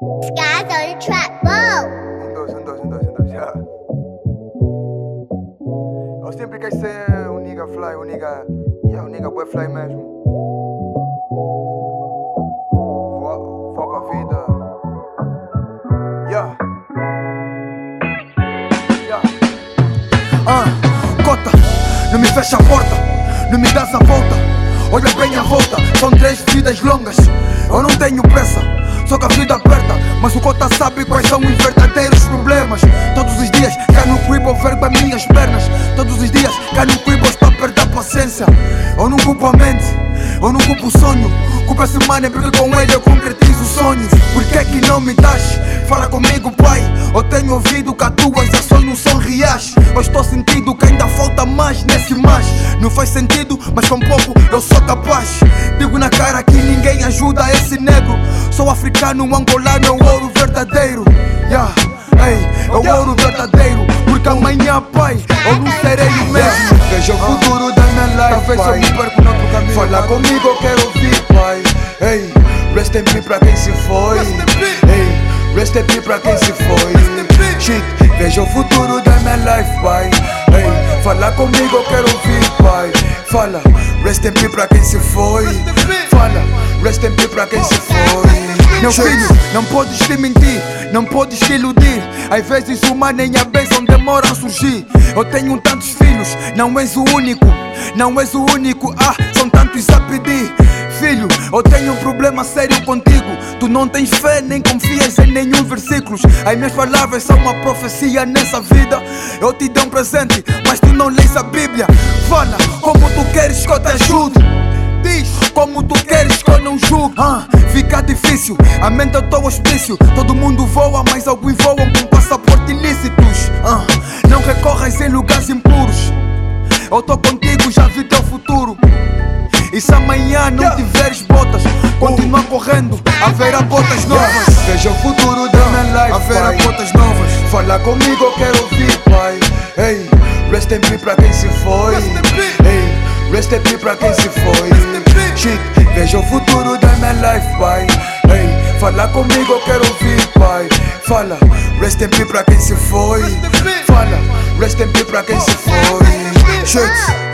Guys on the track, whoa. Yeah. Eu sempre quis ser um nigga fly, um nigga boy fly mesmo. Vou pra vida. Yeah. Cota, não me fecha a porta, não me dás a volta. Olha bem a volta, são 3 vidas longas. Eu não tenho pressa, só que a vida aperta. Mas o Cota sabe quais são os verdadeiros problemas. Todos os dias cai no cribble verba minhas pernas. Todos os dias cai no cribble para perder a paciência. Eu não culpo a mente, eu não culpo o sonho. Culpa esse mano porque com ele eu concretizo sonhos. Por que é que não me das? Fala comigo, pai. Eu tenho ouvido que as tuas ações não são reais. Eu estou sentindo que ainda falta mais nesse mais. Não faz sentido, mas com pouco eu sou capaz. Digo na cara que ninguém ajuda esse negro. Sou africano, angolano, é o ouro verdadeiro. É o ouro verdadeiro. Porque amanhã, pai, eu não serei o mesmo. Veja o futuro da minha life, talvez eu me perco no outro caminho. Fala comigo, eu quero ouvir, pai. Ei, rest in peace pra quem se foi. Ei, rest in peace pra quem se foi. Shit, veja o futuro da minha life, pai. Ei, fala comigo, eu quero ouvir, pai. Fala, rest in peace pra quem se foi. Fala, rest in peace pra quem se foi. Meu filho, não podes te mentir, não podes te iludir. Às vezes uma nem a bênção demora a surgir. Eu tenho tantos filhos, não és o único. Não és o único, são tantos a pedir. Filho, eu tenho um problema sério contigo. Tu não tens fé, nem confias em nenhum versículo. As minhas palavras são uma profecia nessa vida. Eu te dou um presente, mas tu não lês a Bíblia. Fala, como tu queres que eu te ajude? Diz, como tu queres que eu não julgue? Fica difícil, a mente é o teu hospício. Todo mundo voa, mas alguns voam com passaporte ilícitos. Não recorras em lugares impuros. Eu tô contigo, já vi teu futuro. E se amanhã não tiveres botas, continua correndo, haverá botas novas. Veja o futuro da minha life, haverá botas novas. Fala comigo, eu quero ouvir, pai. Ei, rest in peace pra quem se foi. Ei, rest in peace pra quem se foi. Shit, veja o futuro da minha life, pai. Ei, fala comigo, eu quero ouvir, pai. Fala, rest in peace pra quem se foi. Fala, rest in peace pra quem se foi. Shit.